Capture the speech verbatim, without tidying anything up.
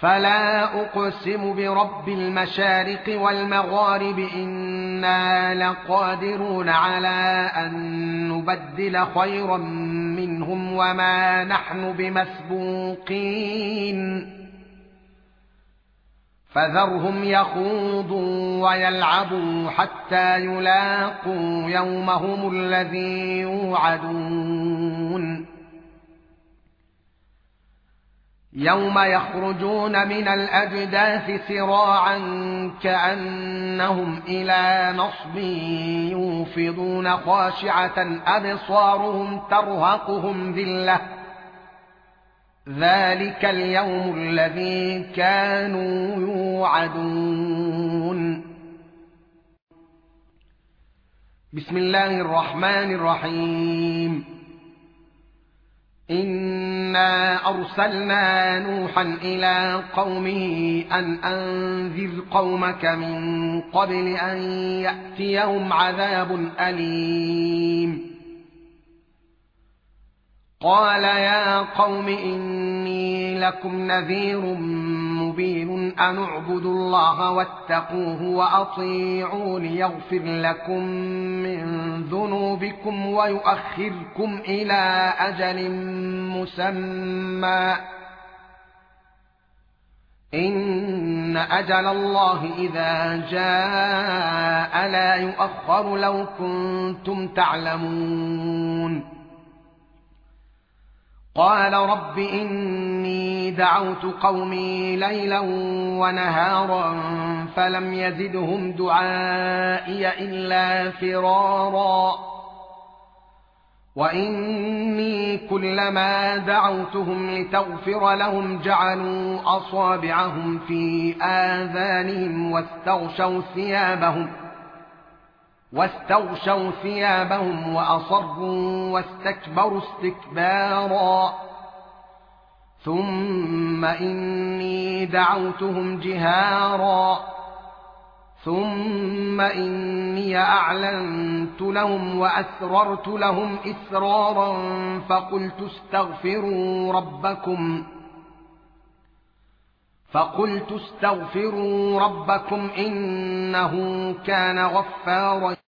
فلا أقسم برب المشارق والمغارب إنا لقادرون على أن نبدل خيرا منهم وما نحن بمسبوقين فذرهم يخوضوا ويلعبوا حتى يلاقوا يومهم الذي يوعدون يوم يخرجون من الأجداث سراعا كأنهم إلى نصب يوفضون خاشعة أبصارهم ترهقهم ذلة ذلك اليوم الذي كانوا يوعدون. بسم الله الرحمن الرحيم. إنا أرسلنا نوحا إلى قومه أن أنذر قومك من قبل أن يأتيهم عذاب أليم. قال يا قوم إني لكم نذير مبين أن اعبدوا الله واتقوه وأطيعون يغفر لكم من ذنوبكم ويؤخركم إلى أجل مسمى إن أجل الله إذا جاء لا يؤخر لو كنتم تعلمون. قال رب إني دعوت قومي ليلا ونهارا فلم يزدهم دعائي إلا فرارا وإني كلما دعوتهم لتغفر لهم جعلوا أصابعهم في آذانهم واستغشوا ثيابهم واستغشوا ثيابهم وأصروا واستكبروا استكبارا ثم إني دعوتهم جهارا ثم إني أعلنت لهم وأسررت لهم إسرارا فقلت استغفروا ربكم فقلت استغفروا ربكم إنه كان غفارا